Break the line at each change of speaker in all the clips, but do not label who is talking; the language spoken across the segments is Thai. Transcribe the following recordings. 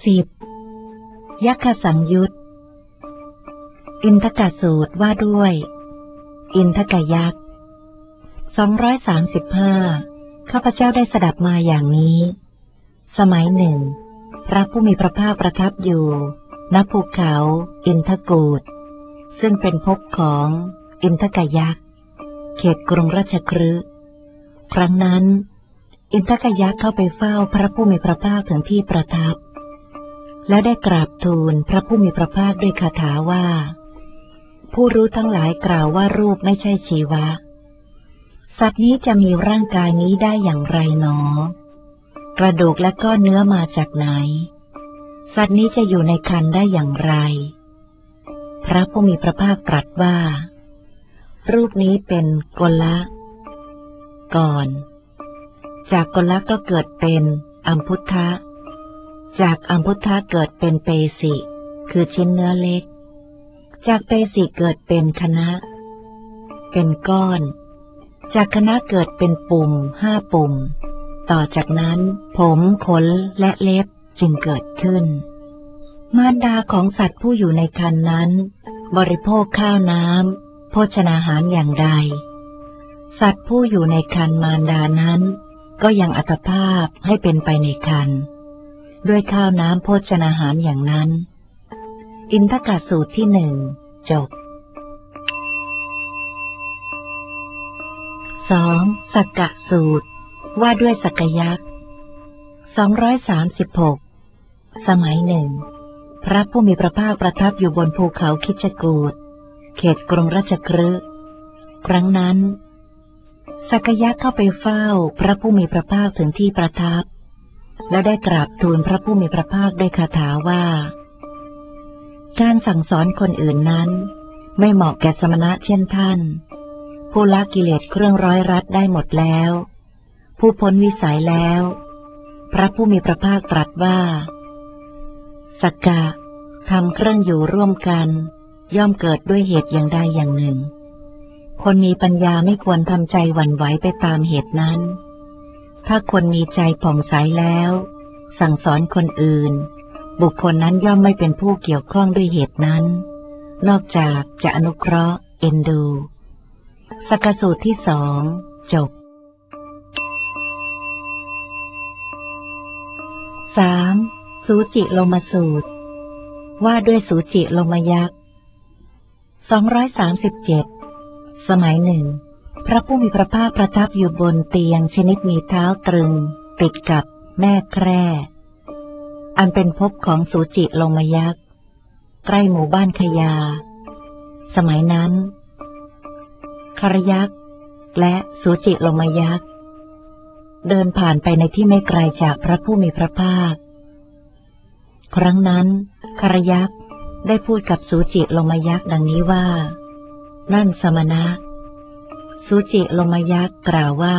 10ยักขสังยุตอินทกสูตรว่าด้วยอินทกยักษ์235ข้าพเจ้าได้สดับมาอย่างนี้สมัยหนึ่งพระผู้มีพระภาคประทับอยู่ณภูเขาอินทกูฏซึ่งเป็นภพของอินทกยักษ์เขตกรุงราชคฤห์ครั้งนั้นอินทกยักษ์เข้าไปเฝ้าพระผู้มีพระภาคถึงที่ประทับและได้กราบทูลพระผู้มีพระภาคด้วยคาถาว่าผู้รู้ทั้งหลายกล่าวว่ารูปไม่ใช่ชีวะสัตว์นี้จะมีร่างกายนี้ได้อย่างไรหนอกระดูกและก้อนเนื้อมาจากไหนสัตว์นี้จะอยู่ในครรภ์ได้อย่างไรพระผู้มีพระภาคตรัสว่ารูปนี้เป็นกละก่อนจากกละก็เกิดเป็นอัมพุทธะจากอัมพุทธะเกิดเป็นเปสิคือชิ้นเนื้อเล็กจากเปสิเกิดเป็นคณะเป็นก้อนจากคณะเกิดเป็นปุ่ม5ปุ่มต่อจากนั้นผมขนและเล็บจึงเกิดขึ้นมารดาของสัตว์ผู้อยู่ในครรภ์นั้นบริโภคข้าวน้ำโภชนาหารอย่างใดสัตว์ผู้อยู่ในครรภ์มารดานั้นก็ยังอัตภาพให้เป็นไปในครรภ์ด้วยข้าวน้ำโภชนาหารอย่างนั้นอินทกสูตรที่1จบ2สักกะสูตรว่าด้วยสักกยักษ์236สมัยหนึ่งพระผู้มีพระภาคประทับอยู่บนภูเขาคิชกูฏเขตกรุงราชคฤห์ครั้งนั้นสักกยักษ์เข้าไปเฝ้าพระผู้มีพระภาคถึงที่ประทับและได้กราบทูลพระผู้มีพระภาคด้วยคาถาว่าการสั่งสอนคนอื่นนั้นไม่เหมาะแก่สมณะเช่นท่านผู้ละกิเลสเครื่องร้อยรัดได้หมดแล้วผู้พ้นวิสัยแล้วพระผู้มีพระภาคตรัสว่าสักกะทำเครื่องอยู่ร่วมกันย่อมเกิดด้วยเหตุอย่างใดอย่างหนึ่งคนมีปัญญาไม่ควรทำใจหวั่นไหวไปตามเหตุนั้นถ้าคนมีใจผ่องใสแล้วสั่งสอนคนอื่นบุคคลนั้นย่อมไม่เป็นผู้เกี่ยวข้องด้วยเหตุนั้นนอกจากจะอนุเคราะห์เอ็นดูสักกสูตรที่2จบ3สูจิโลมสูตรว่าด้วยสูจิโลมยักษ์237สมัยหนึ่งพระผู้มีพระภาคประทับอยู่บนเตียงชนิดมีเท้าตรึงติดกับแม่แคร่อันเป็นภพของสูจิโลมยักษ์ใกล้หมู่บ้านขยาสมัยนั้นคารยักษ์และสูจิโลมยักษ์เดินผ่านไปในที่ไม่ไกลจากพระผู้มีพระภาคครั้งนั้นคารยักษ์ได้พูดกับสูจิโลมยักษ์ดังนี้ว่านั่นสมณะสูจิโลมยักษ์กล่าวว่า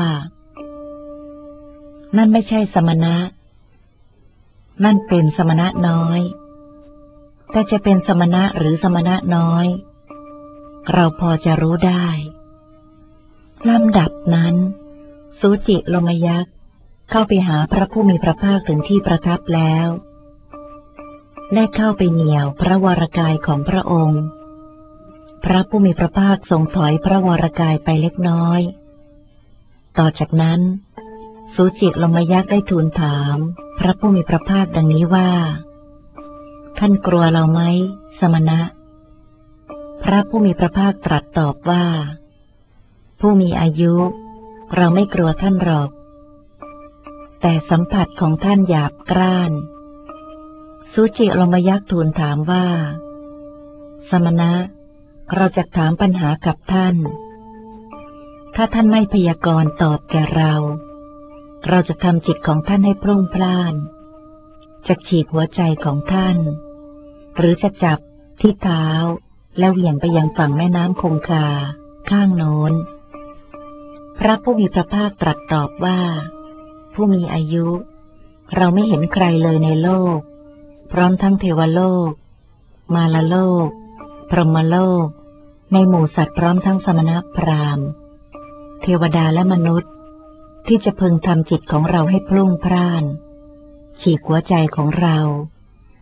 นั่นไม่ใช่สมณะนั่นเป็นสมณะน้อยแต่จะเป็นสมณะหรือสมณะน้อยเราพอจะรู้ได้ลำดับนั้นสูจิโลมยักษ์เข้าไปหาพระผู้มีพระภาคถึงที่ประทับแล้วได้เข้าไปเหนี่ยวพระวรกายของพระองค์พระผู้มีพระภาคทรงถอยพระวรกายไปเล็กน้อยต่อจากนั้นสูจิโลมยักษ์ได้ทูลถามพระผู้มีพระภาคดังนี้ว่าท่านกลัวเราไหมสมณะพระผู้มีพระภาคตรัสตอบว่าผู้มีอายุเราไม่กลัวท่านหรอกแต่สัมผัสของท่านหยาบกร้านสูจิโลมยักษ์ทูลถามว่าสมณะเราจะถามปัญหากับท่านถ้าท่านไม่พยากรณ์ตอบแก่เราจะทำจิตของท่านให้พรุ่งพล่านจะฉีกหัวใจของท่านหรือจะจับที่เท้าแล้วเหวี่ยงไปยังฝั่งแม่น้ำคงคาข้างโน้นพระผู้มีพระภาคตรัสตอบว่าผู้มีอายุเราไม่เห็นใครเลยในโลกพร้อมทั้งเทวโลกมารโลกพรหมโลกในหมู่สัตว์พร้อมทั้งสมณพราหมณ์เทวดาและมนุษย์ที่จะพึงทำจิตของเราให้พลุ่งพล่านฉีกหัวใจของเรา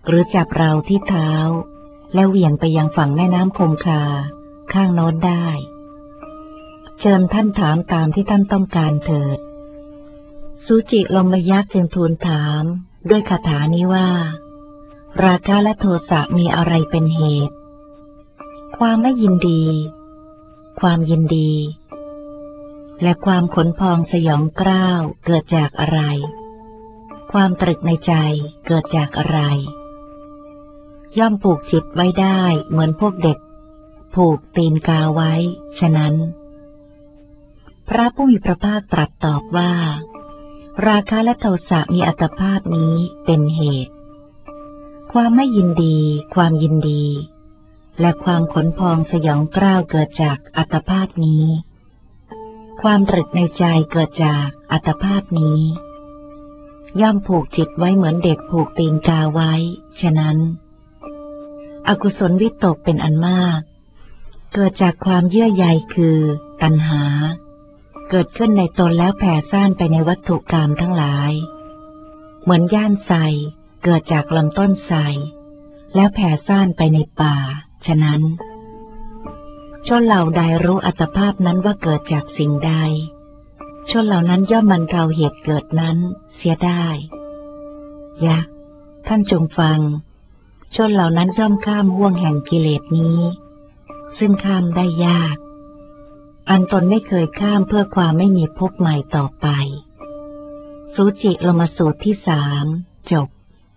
หรือจับเราที่เท้าแล้วเหวี่ยงไปยังฝั่งแม่น้ำคงคาข้างโน้นได้เชิญท่านถามตามที่ท่านต้องการเถิดสุจิลมยักษ์จึงทูลถามด้วยคาถานี้ว่าราคะและโทสะมีอะไรเป็นเหตุความไม่ยินดีความยินดีและความขนพองสยองกล้าวเกิดจากอะไรความตรึกในใจเกิดจากอะไรย่อมผูกจิตไว้ได้เหมือนพวกเด็กผูกตีนกาไว้ฉะนั้นพระผู้มีพระภาคตรัสตอบว่าราคะและโทสะมีอัตภาพนี้เป็นเหตุความไม่ยินดีความยินดีและความขนพองสยองกล้าวเกิดจากอัตภาพนี้ความตรึกในใจเกิดจากอัตภาพนี้ย่อมผูกจิตไว้เหมือนเด็กผูกตีนกาไว้ฉะนั้นอกุศลวิตกเป็นอันมากเกิดจากความเยื่อใยคือตัณหาเกิดขึ้นในตนแล้วแผ่ซ่านไปในวัตถุกรรมทั้งหลายเหมือนย่านไทรเกิดจากลำต้นไทรแล้วแผ่ซ่านไปในป่าฉะนั้นชนเหล่าใดรู้อัตภาพนั้นว่าเกิดจากสิ่งใดชนเหล่านั้นย่อมบรรเทาเหตุเกิดนั้นเสียได้ยักษ์ท่านจงฟังชนเหล่านั้นย่อมข้ามห่วงแห่งกิเลสนี้ซึ่งข้ามได้ยากอันตนไม่เคยข้ามเพื่อความไม่มีภพใหม่ต่อไปสูจิลมสูตรที่ 3จบ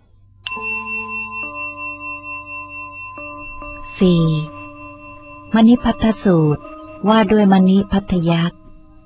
4. มณิพัทธสูตรว่าด้วยมณิพัทธยักษ์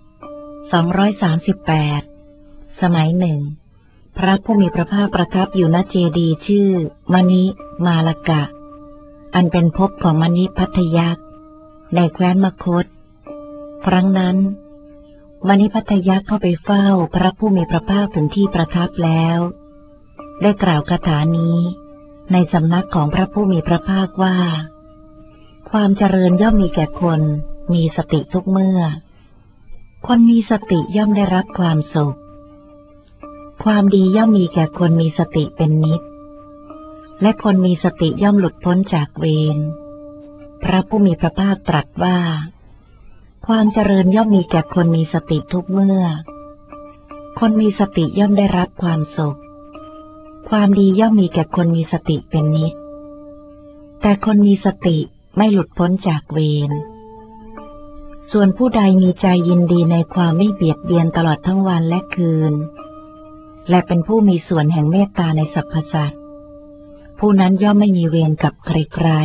238สมัยหนึ่งพระผู้มีพระภาคประทับอยู่ณเจดีย์ชื่อมณิมาลกะอันเป็นภพของมณิพัทธยักษ์ในแคว้นมคธครั้งนั้นมณิพัทธยักษ์เข้าไปเฝ้าพระผู้มีพระภาคถึงที่ประทับแล้วได้กล่าวคาถานี้ในสำนักของพระผู้มีพระภาคว่าความเจริญย่อมมีแก่คนมีสติทุกเมื่อคนมีสติย่อมได้รับความสุขความดีย่อมมีแก่คนมีสติเป็นนิจและคนมีสติย่อมหลุดพ้นจากเวรพระผู้มีพระภาคตรัสว่าความเจริญย่อมมีแก่คนมีสติทุกเมื่อคนมีสติย่อมได้รับความสุขความดีย่อมมีแก่คนมีสติเป็นนิจแต่คนมีสติไม่หลุดพ้นจากเวรส่วนผู้ใดมีใจยินดีในความไม่เบียดเบียนตลอดทั้งวันและคืนและเป็นผู้มีส่วนแห่งเมตตาในสรรพสัตว์ผู้นั้นย่อมไม่มีเวรกับใคร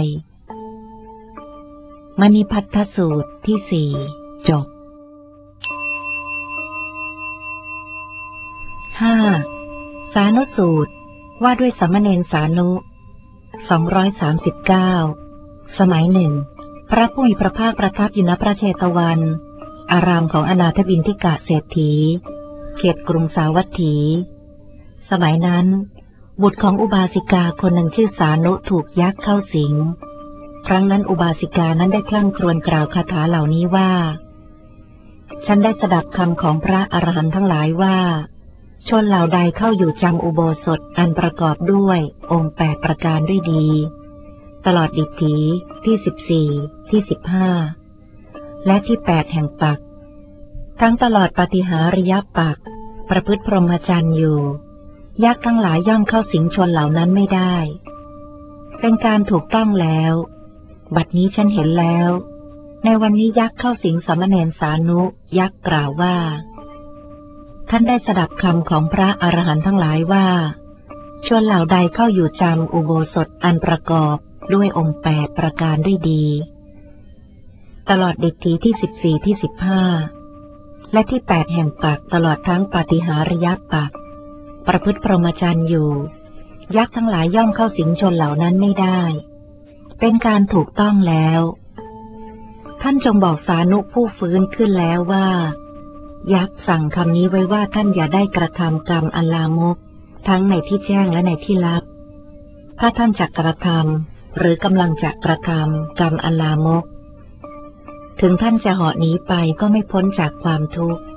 ๆมณิพัทธสูตรที่ 4จบ 5. สานุสูตรว่าด้วยสามเณรสานุ239สมัยหนึ่งพระผู้มีพระภาคประทับอยู่ณพระเชตวันอารามของอนาถบิณฑิกะเศรษฐีเขตกรุงสาวัตถีสมัยนั้นบุตรของอุบาสิกาคนหนึ่งชื่อสานุถูกยักษ์เข้าสิงครั้งนั้นอุบาสิกานั้นได้คลั่งครวญกล่าวคาถาเหล่านี้ว่าฉันได้สดับคำของพระอรหันต์ทั้งหลายว่าชนเหล่าใดเข้าอยู่จำอุโบสถอันประกอบด้วยองค์8ประการด้วยดีตลอดดิถีที่14ที่15และที่8แห่งปักทั้งตลอดปาฏิหาริยปักประพฤติพรหมจรรย์อยู่ยักษ์ทั้งหลายย่อมเข้าสิงชนเหล่านั้นไม่ได้เป็นการถูกต้องแล้วบัดนี้ฉันเห็นแล้วในวันนี้ยักษ์เข้าสิงสามเณรสานุยักษ์กล่าวว่าท่านได้สดับคำของพระอรหันต์ทั้งหลายว่าชนเหล่าใดเข้าอยู่จำอุโบสถอันประกอบด้วยองค์8ประการด้วยดีตลอดดิถีที่14ที่15และที่8แห่งปักตลอดทั้งปาฏิหาริยปักประพฤติพรหมจรรย์อยู่ยักษ์ทั้งหลายย่อมเข้าสิงชนเหล่านั้นไม่ได้เป็นการถูกต้องแล้วท่านจงบอกสานุผู้ฟื้นขึ้นแล้วว่ายักษ์สั่งคำนี้ไว้ว่าท่านอย่าได้กระทำกรรมอันลามกทั้งในที่แจ้งและในที่ลับถ้าท่านจะกระทำหรือกำลังจะกระทำกรรมอันลามกถึงท่านจะเหาะหนีไปก็ไม่พ้นจากความทุกข์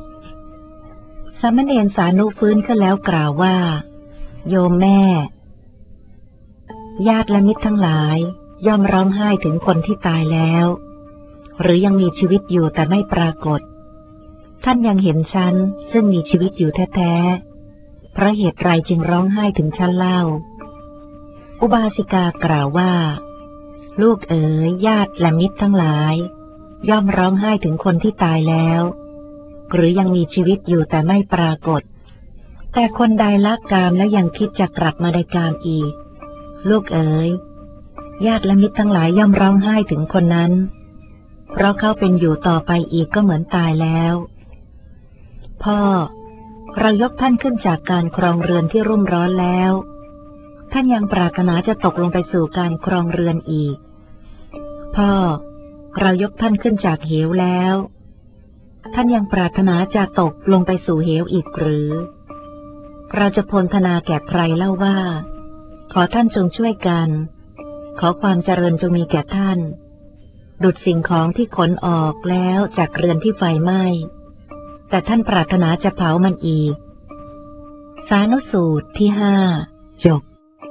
สามเณรสานุฟื้นขึ้นแล้วกล่าวว่าโยมแม่ญาติและมิตรทั้งหลายย่อมร้องไห้ถึงคนที่ตายแล้วหรือยังมีชีวิตอยู่แต่ไม่ปรากฏท่านยังเห็นฉันซึ่งมีชีวิตอยู่แท้ๆเพราะเหตุไรจึงร้องไห้ถึงฉันเล่าอุบาสิกากล่าวว่าลูกเอ๋ยญาติและมิตรทั้งหลายย่อมร้องไห้ถึงคนที่ตายแล้วหรือยังมีชีวิตอยู่แต่ไม่ปรากฏแต่คนใดละกามและยังคิดจะกลับมาได้กามอีกลูกเอ๋ยญาติและมิตรทั้งหลายย่อมร้องไห้ถึงคนนั้นเพราะเขาเป็นอยู่ต่อไปอีกก็เหมือนตายแล้วพ่อเรายกท่านขึ้นจากการครองเรือนที่รุ่มร้อนแล้วท่านยังปรารถนาจะตกลงไปสู่การครองเรือนอีกพ่อเรายกท่านขึ้นจากเหวแล้วท่านยังปรารถนาจะตกลงไปสู่เหวอีกหรือเราจะพรรณนาแก่ใครเล่าว่าขอท่านจงช่วยกันขอความเจริญจงมีแก่ท่านดุจสิ่งของที่ขนออกแล้วจากเรือนที่ไฟไหม้แต่ท่านปรารถนาจะเผามันอีกสานุสูตรที่5จบ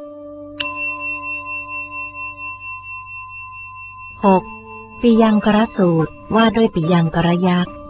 6ปิยังกรสูตรว่าด้วยปิยังกรยักษ์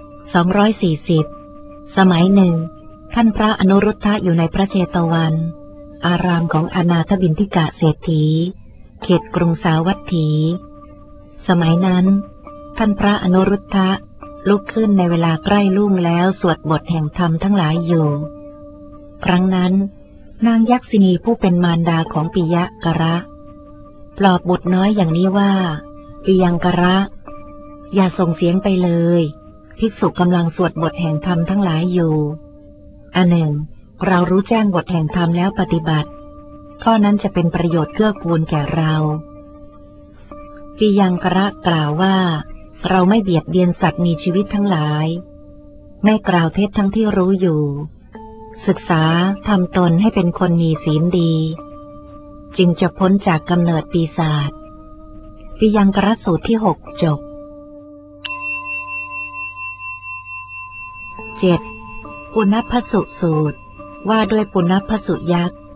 240สมัยหนึ่งท่านพระอนุรุทธะอยู่ในพระเชตวันอารามของอนาถบิณฑิกะเศรษฐีเขตกรุงสาวัตถีสมัยนั้นท่านพระอนุรุทธะลุกขึ้นในเวลาใกล้รุ่งแล้วสวดบทแห่งธรรมทั้งหลายอยู่ครั้งนั้นนางยักษินีผู้เป็นมารดาของปิยกระปลอบบุตรน้อยอย่างนี้ว่าปิยังกระอย่าส่งเสียงไปเลยภิกษุกำลังสวดบทแห่งธรรมทั้งหลายอยู่อันหนึ่งเรารู้แจ้งบทแห่งธรรมแล้วปฏิบัติข้อนั้นจะเป็นประโยชน์เกื้อกูลแก่เราปิยังกระกล่าวว่าเราไม่เบียดเบียนสัตว์มีชีวิตทั้งหลายไม่กล่าวเท็จทั้งที่รู้อยู่ศึกษาทำตนให้เป็นคนมีศีลดีจึงจะพ้นจากกำเนิดปีศาจปิยังกระสูตรที่6จบ7ปุณพสุสูตรว่าด้วยปุณพสุยักษ์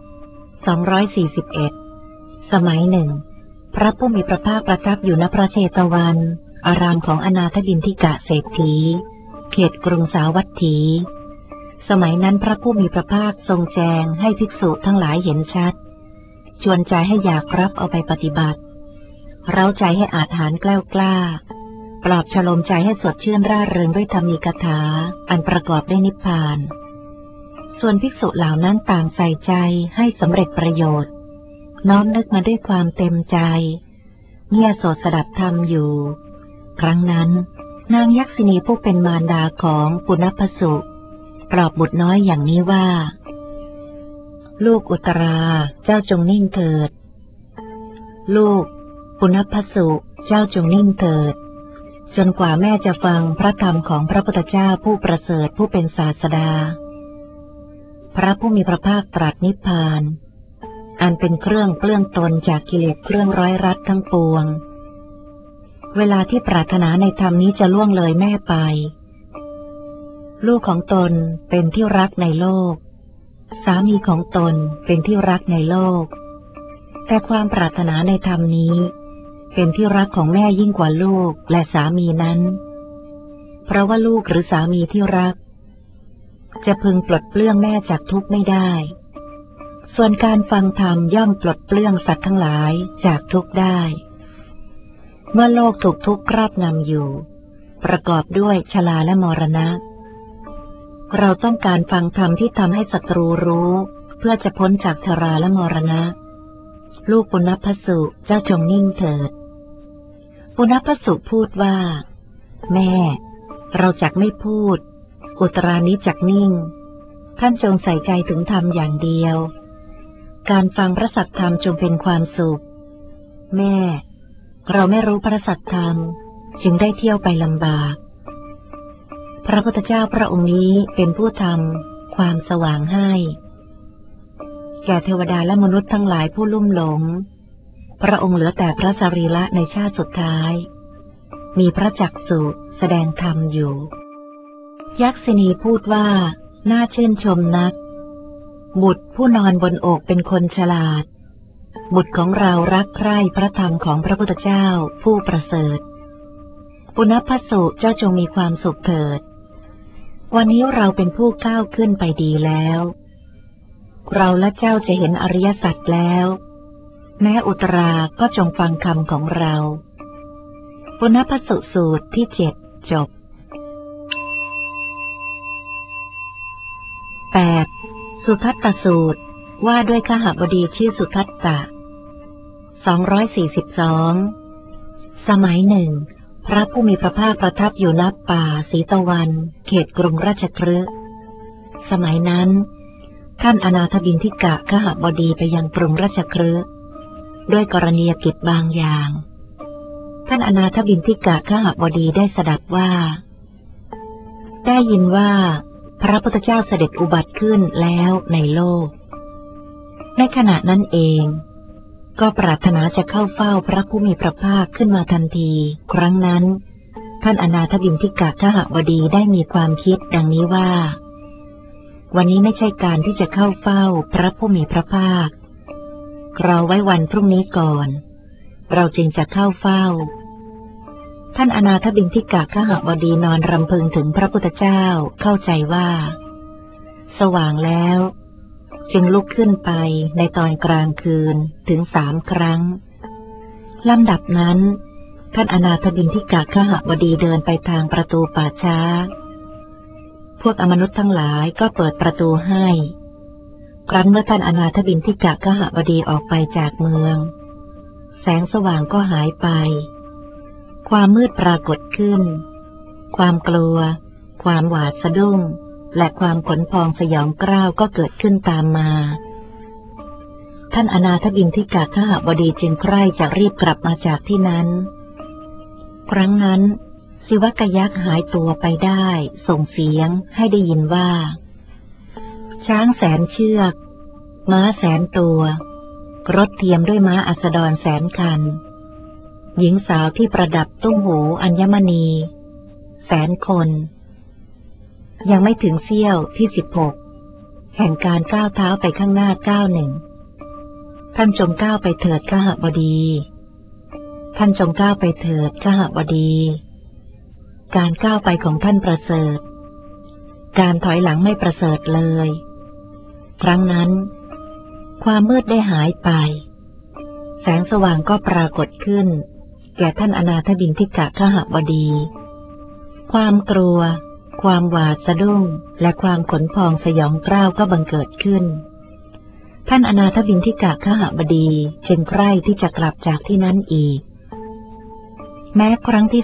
241สมัยหนึ่งพระผู้มีพระภาคประทับอยู่ณพระเชตวันอารามของอนาถบิณฑิกะเศรษฐีเขตกรุงสาวัตถีสมัยนั้นพระผู้มีพระภาคทรงแจงให้ภิกษุทั้งหลายเห็นชัดชวนใจให้อยากรับเอาไปปฏิบัติเร้าใจให้อาจหาญแกล้วกล้าปลอบฉลมใจให้สดชื่นร่าเริงด้วยธรรมีกถาอันประกอบด้วยนิพพานส่วนภิกษุเหล่านั้นต่างใส่ใจให้สำเร็จประโยชน์น้อมนึกมาด้วยความเต็มใจเงี่ยโสดสดับธรรมอยู่ครั้งนั้นนางยักษินีผู้เป็นมารดาของปุณพสุปลอบบุตรน้อยอย่างนี้ว่าลูกอุตราเจ้าจงนิ่งเถิดลูกปุณพสุเจ้าจงนิ่งเถิดจนกว่าแม่จะฟังพระธรรมของพระพุทธเจ้าผู้ประเสริฐผู้เป็นศาสดาพระผู้มีพระภาคตรัสนิพพานอันเป็นเครื่องเปลื้องตนจากกิเลสเครื่องร้อยรัดทั้งปวงเวลาที่ปรารถนาในธรรมนี้จะล่วงเลยแม่ไปลูกของตนเป็นที่รักในโลกสามีของตนเป็นที่รักในโลกแต่ความปรารถนาในธรรมนี้เป็นที่รักของแม่ยิ่งกว่าลูกและสามีนั้นเพราะว่าลูกหรือสามีที่รักจะพึงปลดเปลื้องแม่จากทุกข์ไม่ได้ส่วนการฟังธรรมย่อมปลดเปลื้องสัตว์ทั้งหลายจากทุกข์ได้เมื่อโลกถูกทุกข์ครอบงำอยู่ประกอบด้วยชราและมรณะเราต้องการฟังธรรมที่ทำให้ศัตรูรู้เพื่อจะพ้นจากชราและมรณะลูกปุณพสุเจ้าจงนิ่งเถิดปุณพสุพูดว่าแม่เราจักไม่พูดอุตรานี้จักนิ่งท่านจงใส่ใจถึงธรรมอย่างเดียวการฟังพระสัทธรรมจงเป็นความสุขแม่เราไม่รู้พระสัทธรรมจึงได้เที่ยวไปลำบากพระพุทธเจ้าพระองค์นี้เป็นผู้ทำความสว่างให้แก่เทวดาและมนุษย์ทั้งหลายผู้ลุ่มหลงพระองค์เหลือแต่พระสรีระในชาติสุดท้ายมีพระจักษุแสดงธรรมอยู่ยักษินีพูดว่าน่าชื่นชมนักบุตรผู้นอนบนอกเป็นคนฉลาดบุตรของเรารักใคร่พระธรรมของพระพุทธเจ้าผู้ประเสริฐปุณพสุเจ้าจงมีความสุขเถิดวันนี้เราเป็นผู้ก้าวขึ้นไปดีแล้วเราและเจ้าจะเห็นอริยสัจแล้วแม้อุตราก็จงฟังคำของเราปุณพสุสูตรที่7จบ 8. สุทัตตสูตรว่าด้วยขหบดีชื่อสุทัตตะ242สมัยหนึ่งพระผู้มีพระภาคประทับอยู่ณป่าสีตะวันเขตกรุงราชคฤห์สมัยนั้นท่านอนาถบิณฑิกะขหบดีไปยังกรุงราชคฤห์ด้วยกรณียกิจบางอย่างท่านอนาถบิณฑิกะขหบดีได้สดับว่าได้ยินว่าพระพุทธเจ้าเสด็จอุบัติขึ้นแล้วในโลกในขณะนั้นเองก็ปรารถนาจะเข้าเฝ้าพระผู้มีพระภาคขึ้นมาทันทีครั้งนั้นท่านอนาถบิณฑิกะขหบดีได้มีความคิดดังนี้ว่าวันนี้ไม่ใช่การที่จะเข้าเฝ้าพระผู้มีพระภาครอไว้วันพรุ่งนี้ก่อนเราจึงจะเข้าเฝ้าท่านอนาถบิณฑิกะขหบดีนอนรำพึงถึงพระพุทธเจ้าเข้าใจว่าสว่างแล้วจึงลุกขึ้นไปในตอนกลางคืนถึง3 ครั้งลำดับนั้นท่านอนาถบิณฑิกะขหบดีเดินไปทางประตูป่าช้าพวกอมนุษย์ทั้งหลายก็เปิดประตูให้ครั้นเมื่อท่านอนาถบิณฑิกะขหบดีออกไปจากเมืองแสงสว่างก็หายไปความมืดปรากฏขึ้นความกลัวความหวาดสะดุ้งและความขนพองสยองกร้าวก็เกิดขึ้นตามมาท่านอนาถบิณฑิกะขหบดีจึงใคร่จะรีบกลับมาจากที่นั้นครั้งนั้นศิวกยักษ์หายตัวไปได้ส่งเสียงให้ได้ยินว่าช้างแสนเชือกม้าแสนตัวรถเทียมด้วยม้าอัสดรแสนคันหญิงสาวที่ประดับตุ้มหูอัญมณีแสนคนยังไม่ถึงเสี้ยวที่16แห่งการก้าวเท้าไปข้างหน้า91ท่านจงก้าวไปเถิดขหบดีท่านจงก้าวไปเถิดขหบดีการก้าวไปของท่านประเสริฐการถอยหลังไม่ประเสริฐเลยครั้งนั้นความมืดได้หายไปแสงสว่างก็ปรากฏขึ้นแก่ท่านอนาถบิณฑิกะขหบดีความกลัวความหวาดสะดุ้งและความขนพองสยองกร้าวก็บังเกิดขึ้นท่านอนาถบิณฑิกะขหบดีจึงใคร่ที่จะกลับจากที่นั้นอีกแม้ครั้งที่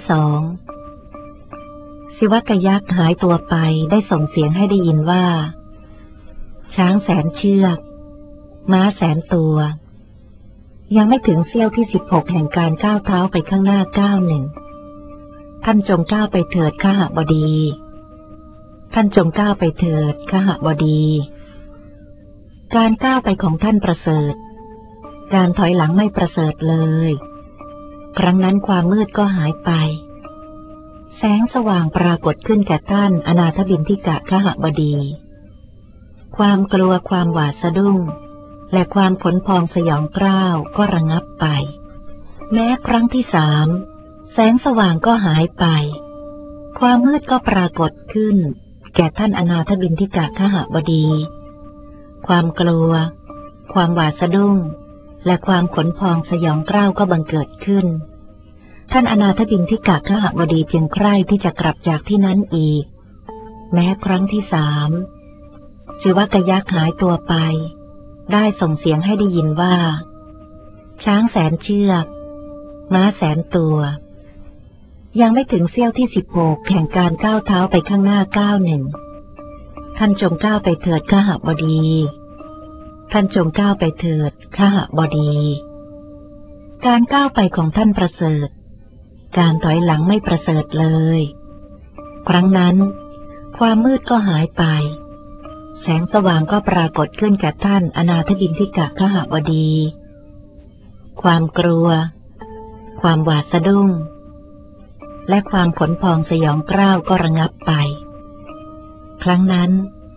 2ศิวกยักษ์หายตัวไปได้ส่งเสียงให้ได้ยินว่าช้างแสนเชือกม้าแสนตัวยังไม่ถึงเสี้ยวที่16แห่งการก้าวเท้าไปข้างหน้า91ท่านจงก้าวไปเถิดขหบดีท่านจงก้าวไปเถิดขหบดีการก้าวไปของท่านประเสริฐการถอยหลังไม่ประเสริฐเลยครั้งนั้นความมืดก็หายไปแสงสว่างปรากฏขึ้นแก่ท่านอนาถบิณฑิกะขหบดีความกลัวความหวาดสะดุ้งและความขนพองสยองกร้าวก็ระงับไปแม้ครั้งที่3แสงสว่างก็หายไปความมืดก็ปรากฏขึ้นแก่ท่านอนาถบิณฑิกะขหบดีความกลัวความหวาดสะดุ้งและความขนพองสยองกร้าวก็บังเกิดขึ้นท่านอนาถบิณฑิกะขหบดีจึงใคร่ที่จะกลับจากที่นั้นอีกแม้ครั้งที่3ศิวกยักษ์หายตัวไปได้ส่งเสียงให้ได้ยินว่าช้างแสนเชือกม้าแสนตัวยังไม่ถึงเสี้ยวที่16แห่งการก้าวเท้าไปข้างหน้า91ท่านจงก้าวไปเถิดขหบดีท่านจงก้าวไปเถิดขหบดีการก้าวไปของท่านประเสริฐการถอยหลังไม่ประเสริฐเลยครั้งนั้นความมืดก็หายไปแสงสว่างก็ปรากฏขึ้นแก่ท่านอนาถบิณฑิกะขหบดีความกลัวความหวาดสะดุ้งและความขนพองสยองกร้าวก็ระงับไปครั้งนั้น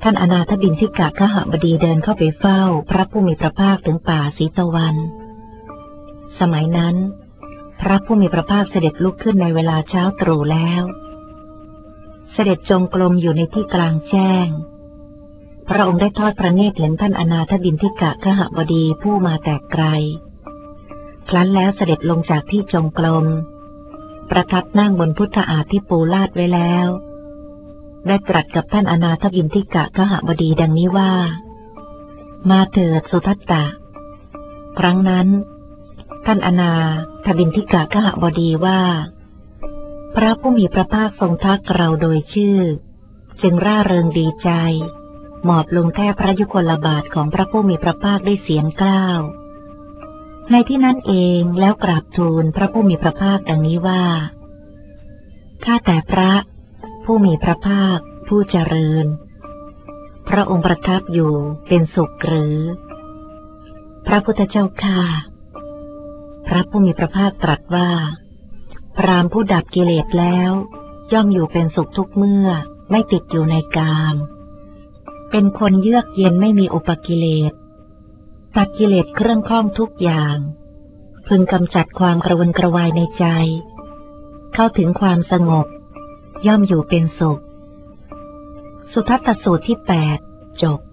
ท่านอนาถบิณฑิกคหบดีเดินเข้าไปเฝ้าพระผู้มีพระภาคถึงป่าสีตะวัน สมัยนั้นพระผู้มีพระภาคเสด็จลุกขึ้นในเวลาเช้าตรู่แล้วเสด็จจงกรมอยู่ในที่กลางแจ้งพระองค์ได้ทอดพระเนตรเห็นท่านอนาถบิณฑิกคหบดีผู้มาแต่ไกลครั้นแล้วเสด็จลงจากที่จงกรมประทับนั่งบนพุทธาฏที่ปูลาดไว้แล้วได้ตรัสกับท่านอนาถบิณฑิกคหบดีดังนี้ว่ามาเถิดสุทัตตะครั้งนั้นท่านอนาถบิณฑิกคหบดีว่าพระผู้มีพระภาคทรงทักเราโดยชื่อจึงร่าเริงดีใจหมอบลงแทบพระยุคลบาทของพระผู้มีพระภาคด้วยเสียงกล้าวในที่นั้นเองแล้วกราบทูลพระผู้มีพระภาคดังนี้ว่าข้าแต่พระผู้มีพระภาคผู้เจริญพระองค์ประทับอยู่เป็นสุขหรือพระพุทธเจ้าข้าพระผู้มีพระภาคตรัสว่าพราหมณ์ผู้ดับกิเลสแล้วย่อมอยู่เป็นสุขทุกเมื่อไม่ติดอยู่ในกามเป็นคนเยือกเย็นไม่มีอุปกิเลสตัดกิเลสเครื่องข้องทุกอย่างพึงกำจัดความกระวนกระวายในใจเข้าถึงความสงบย่อมอยู่เป็นสุขสุทัตตสูตรที่8จบ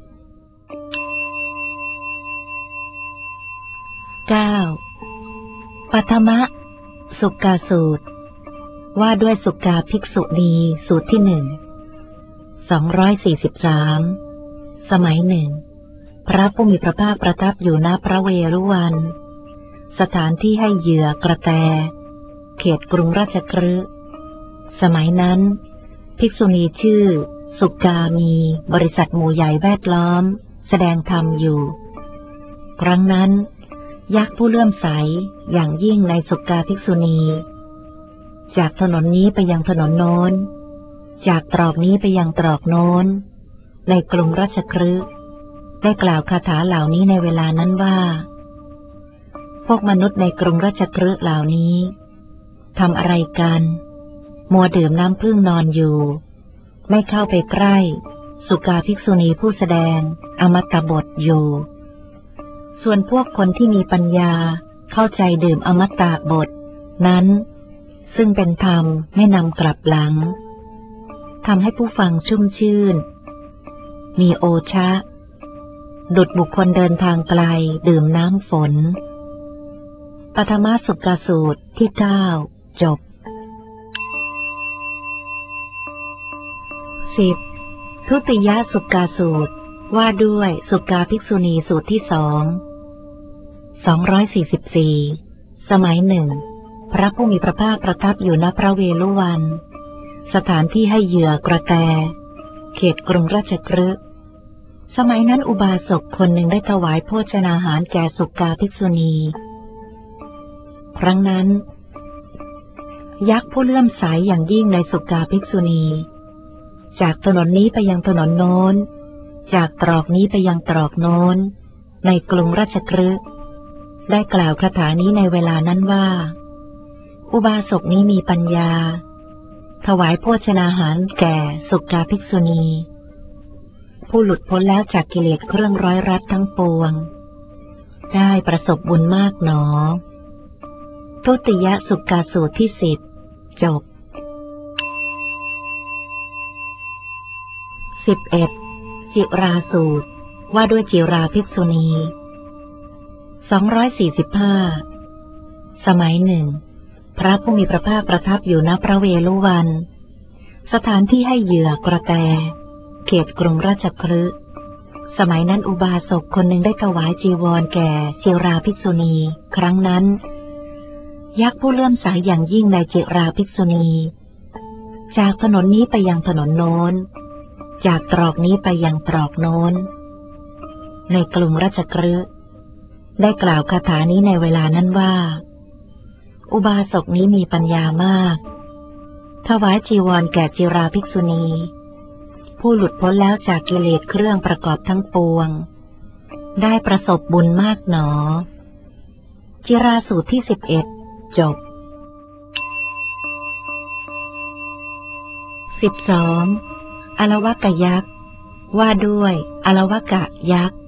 9. ปัทมะสุกาสูตรว่าด้วยสุกาภิกษุณีสูตรที่243สมัยหนึ่งพระผู้มีพระภาคประทับอยู่ณพระเวรุวันสถานที่ให้เหยื่อกระแตเขตกรุงราชคฤห์สมัยนั้นภิกษุณีชื่อสุกามีบริษัทหมู่ใหญ่แวดล้อมแสดงธรรมอยู่ครั้งนั้นยักษ์ผู้เลื่อมใสอย่างยิ่งในสุกาภิกษุณีจากถนนนี้ไปยังถนนโน้นจากตรอกนี้ไปยังตรอกโน้นในกรุงราชคฤห์ได้กล่าวคาถาเหล่านี้ในเวลานั้นว่าพวกมนุษย์ในกรุงราชคฤห์เหล่านี้ทำอะไรกันมัวดื่มน้ำผึ้งนอนอยู่ไม่เข้าไปใกล้สุกาภิกษุณีผู้แสดงอมตบทอยู่ส่วนพวกคนที่มีปัญญาเข้าใจดื่มอมตะบทนั้นซึ่งเป็นธรรมไม่นำกลับหลังทำให้ผู้ฟังชุ่มชื่นมีโอชะดุจบุคคลเดินทางไกลดื่มน้ำฝนปฐมสุกาสูตรที่9จบ 10. ทุติยสุกาสูตรว่าด้วยสุกาภิกษุณีสูตรที่244สมัยหนึ่งพระผู้มีพระภาคประทับอยู่ณพระเวฬุวันสถานที่ให้เหยื่อกระแตเขตกรุงราชคฤห์สมัยนั้นอุบาสกคนหนึ่งได้ถวายโภชนาหารแก่สุกาภิกษุณีครั้งนั้นยักษ์ผู้เลื่อมใสอย่างยิ่งในสุกาภิกษุณีจากถนนนี้ไปยังถนนโน้นจากตรอกนี้ไปยังตรอกโน้นในกรุงราชคฤห์ได้กล่าวคาถานี้ในเวลานั้นว่าอุบาสกนี้มีปัญญาถวายโภชนาหารแก่สุกาภิกษุณีผู้หลุดพ้นแล้วจากกิเลสเครื่องร้อยรัดทั้งปวงได้ประสบบุญมากหนอทุติยสุกาสูตรที่10จบ 11. จิราสูตรว่าด้วยจิราภิกษุณี245สมัยหนึ่งพระผู้มีพระภาคประทับอยู่ณพระเวฬุวันสถานที่ให้เหยื่อกระแตเขตกรุงราชคฤห์สมัยนั้นอุบาสกคนหนึ่งได้ถวายจีวรแก่จิราภิกษุณีครั้งนั้นยักษ์ผู้เลื่อมใสอย่างยิ่งในจิราภิกษุณีจากถนนนี้ไปยังถนนโน้นจากตรอกนี้ไปยังตรอกโน้นในกรุงราชคฤห์ได้กล่าวคาถานี้ในเวลานั้นว่าอุบาสกนี้มีปัญญามากถวายจีวรแก่จิราภิกษุณีผู้หลุดพ้นแล้วจากกิเลสเครื่องประกอบทั้งปวงได้ประสบบุญมากหนอจิราสูตรที่11จบ 12. อลวกยักษ์ว่าด้วยอลวกะยักษ์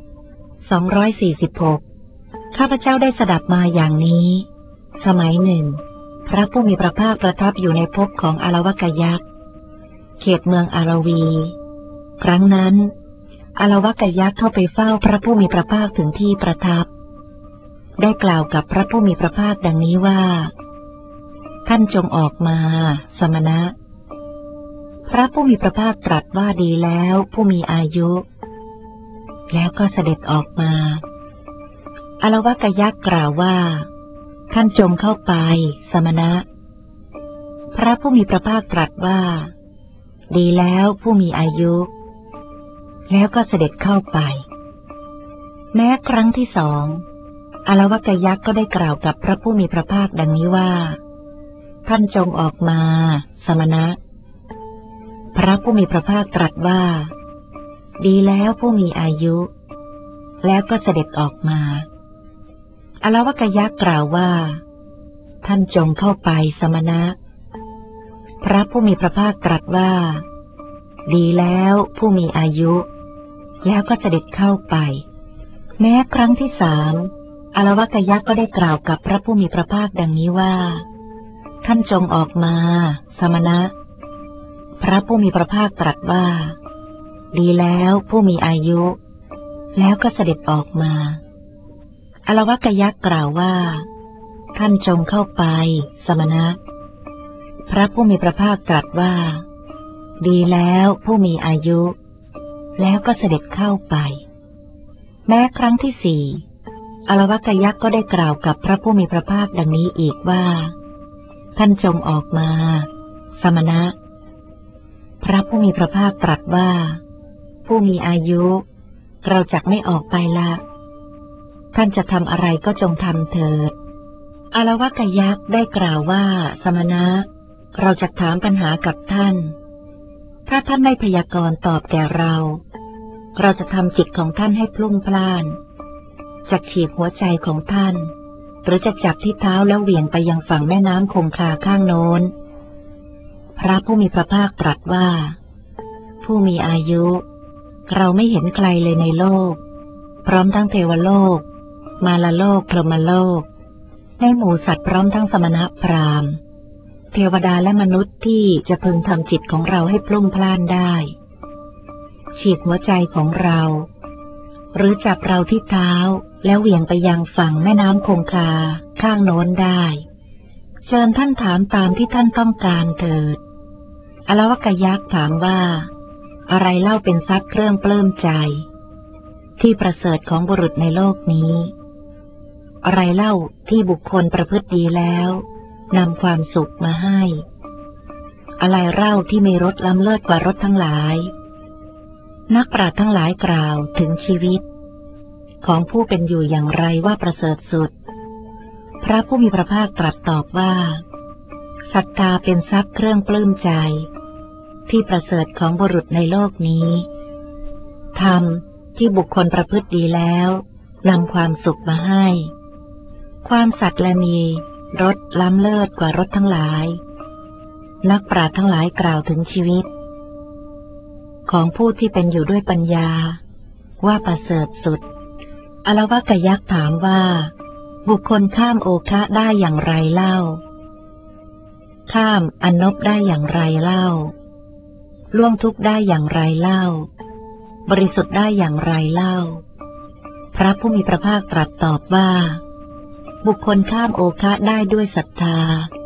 246ข้าพเจ้าได้สดับมาอย่างนี้ สมัยหนึ่งพระผู้มีพระภาคประทับอยู่ในภพของอลวกะยักษ์เขตเมืองอารวีครั้งนั้นอลวกะยักษ์เข้าไปเฝ้าพระผู้มีพระภาคถึงที่ประทับได้กล่าวกับพระผู้มีพระภาคดังนี้ว่าท่านจงออกมาสมณะพระผู้มีพระภาคตรัสว่าดีแล้วผู้มีอายุแล้วก็เสด็จออกมาอลวกะยักษ์กล่าวว่าท่านจงเข้าไปสมณะพระผู้มีพระภาคตรัสว่าดีแล้วผู้มีอายุแล้วก็เสด็จเข้าไปแม้ครั้งที่สองอลวกะยักษ์ก็ได้กล่าวกับพระผู้มีพระภาคดังนี้ว่าท่านจงออกมาสมณะพระผู้มีพระภาคตรัสว่าดีแล้วผู้มีอายุแล้วก็เสด็จออกมาอลวกะยักษ์กล่าวว่าท่านจงเข้าไปสมณะพระผู้มีพระภาคตรัสว่าดีแล้วผู้มีอายุแล้วก็เสด็จเข้าไปแม้ครั้งที่สามอลวกะยักษ์ก็ได้กล่าวกับพระผู้มีพระภาคดังนี้ว่าท่านจงออกมาสมณะพระผู้มีพระภาคตรัสว่าดีแล้วผู้มีอายุแล้วก็เสด็จออกมาอลวกะยักษ์กล่าวว่าท่านจงเข้าไปสมณะพระผู้มีพระภาคตรัสว่าดีแล้วผู้มีอายุแล้วก็เสด็จเข้าไปแม้ครั้งที่สี่อลวกะยักษ์ก็ได้กล่าวกับพระผู้มีพระภาคดังนี้อีกว่าท่านจงออกมาสมณะพระผู้มีพระภาคตรัสว่าผู้มีอายุเราจักไม่ออกไปละท่านจะทำอะไรก็จงทำเถิดอลวกะยักษ์ได้กล่าวว่าสมณะเราจะถามปัญหากับท่านถ้าท่านไม่พยากรณ์ตอบแก่เราจะทำจิตของท่านให้พลุ่งพล่านจะขีดหัวใจของท่านหรือจะจับที่เท้าแล้วเหวี่ยงไปยังฝั่งแม่น้ำคงคาข้างโน้นพระผู้มีพระภาคตรัสว่าผู้มีอายุเราไม่เห็นใครเลยในโลกพร้อมทั้งเทวโลกมารโลกพรหมโลกในหมู่สัตว์พร้อมทั้งสมณพราหมณ์เทวดาและมนุษย์ที่จะพึงทำจิตของเราให้พลุ่งพล่านได้ฉีกหัวใจของเราหรือจับเราที่เท้าแล้วเหวี่ยงไปยังฝั่งแม่น้ำคงคาข้างโน้นได้เชิญท่านถามตามที่ท่านต้องการเถิดอลวกะยักษ์ถามว่าอะไรเล่าเป็นทรัพย์เครื่องปลื้มใจที่ประเสริฐของบุรุษในโลกนี้อะไรเล่าที่บุคคลประพฤติดีแล้วนำความสุขมาให้อะไรเล่าที่มีรสล้ำเลิศกว่ารสทั้งหลายนักปราชญ์ทั้งหลายกล่าวถึงชีวิตของผู้เป็นอยู่อย่างไรว่าประเสริฐสุดพระผู้มีพระภาคตรัสตอบว่าศรัทธาเป็นทรัพย์เครื่องปลื้มใจที่ประเสริฐของบุรุษในโลกนี้ธรรมที่บุคคลประพฤติดีแล้วนำความสุขมาให้ความสัตย์และมีรสล้ำเลิศกว่ารสทั้งหลายนักปราชญ์ทั้งหลายกล่าวถึงชีวิตของผู้ที่เป็นอยู่ด้วยปัญญาว่าประเสริฐสุดอลวกะยักษ์ถามว่าบุคคลข้ามโอคะได้อย่างไรเล่าข้ามอนบได้อย่างไรเล่าล่วงทุกข์ได้อย่างไรเล่าบริสุทธิ์ได้อย่างไรเล่าพระผู้มีพระภาคตรัสตอบว่าบุคคลข้ามโอคะได้ด้วยศรัทธา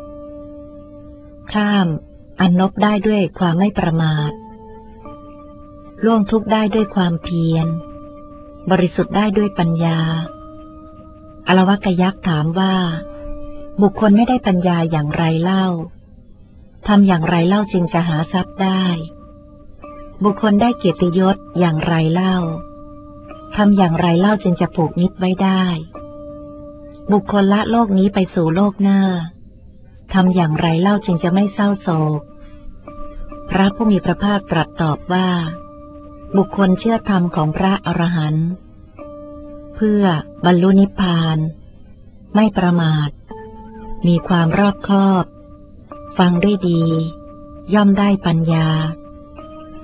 ข้ามอนบได้ด้วยความไม่ประมาทล่วงทุกข์ได้ด้วยความเพียรบริสุทธิ์ได้ด้วยปัญญาอลวกะยักษ์ถามว่าบุคคลไม่ได้ปัญญาอย่างไรเล่าทำอย่างไรเล่าจึงจะหาทรัพย์ได้บุคคลได้เกียรติยศอย่างไรเล่าทำอย่างไรเล่าจึงจะผูกมิตรไว้ได้บุคคลละโลกนี้ไปสู่โลกหน้าทำอย่างไรเล่าจึงจะไม่เศร้าโศกพระผู้มีพระภาคตรัสตอบว่าบุคคลเชื่อธรรมของพระอรหันต์เพื่อบรรลุนิพพานไม่ประมาทมีความรอบคอบฟังด้วยดีย่อมได้ปัญญา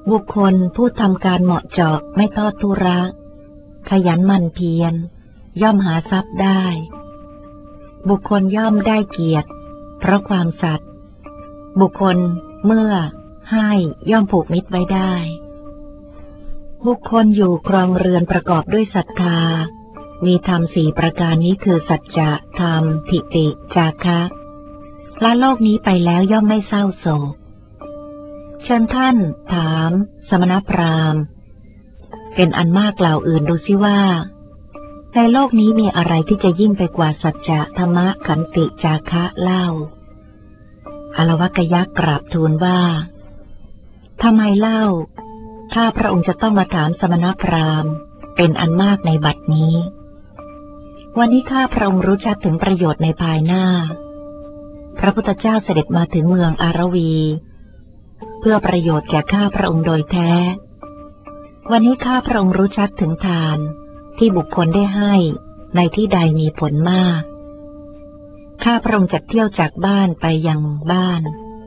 บุคคลผู้ทำการเหมาะเจาะไม่ทอดทุระขยันหมั่นเพียรย่อมหาทรัพย์ได้บุคคลย่อมได้เกียรติเพราะความสัตย์บุคคลเมื่อให้ย่อมผูกมิตรไว้ได้บุคคลอยู่ครองเรือนประกอบด้วยศรัทธามีธรรม4ประการนี้คือสัจจะธรรมทิฏฐิจาคะละโลกนี้ไปแล้วย่อมไม่เศร้าโศกเชิญท่านถามสมณพราหมณ์เป็นอันมากกล่าวอื่นดูสิว่าในโลกนี้มีอะไรที่จะยิ่งไปกว่าสัจจะธรรมะขันติจาคะเล่าอลวกยักษ์กราบทูลว่าทำไมเล่าถ้าพระองค์จะต้องมาถามสมณพราหมณ์เป็นอันมากในบัดนี้วันนี้ข้าพระองค์รู้ชัดถึงประโยชน์ในภายหน้าพระพุทธเจ้าเสด็จมาถึงเมืองอารวีเพื่อประโยชน์แก่ข้าพระองค์โดยแท้วันนี้ข้าพระองค์รู้ชัดถึงทานที่บุคคลได้ให้ในที่ใดมีผลมากข้าพระองค์จะเที่ยวจากบ้านไปยังบ้าน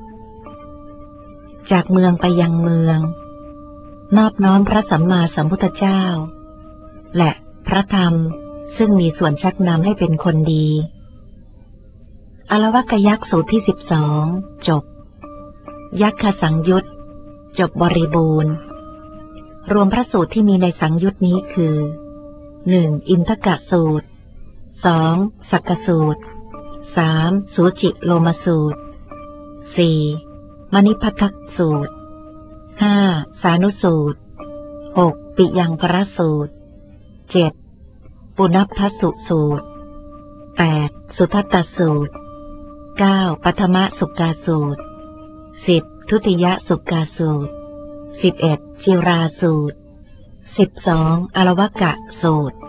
จากเมืองไปยังเมืองนอบน้อมพระสัมมาสัมพุทธเจ้าและพระธรรมซึ่งมีส่วนชักนำให้เป็นคนดีอลวกยักษ์สูตรที่12จบยักขสังยุตจบบริบูรณ์รวมพระสูตรที่มีในสังยุตนี้คือ 1. อินทกสูตร 2. สักกสูตร 3. สูจิโลมสูตร 4. มณิพัทธสูตร 5. สานุสูตร 6. ปิยังกรสูตร 7. ปุณพสุสูตร 8. สุทัตตสูตร 9. ปัทมสุกาสูตร 10. ทุติยสุกาสูตร 11. ชิราสูตร 12. อลวกะสูตร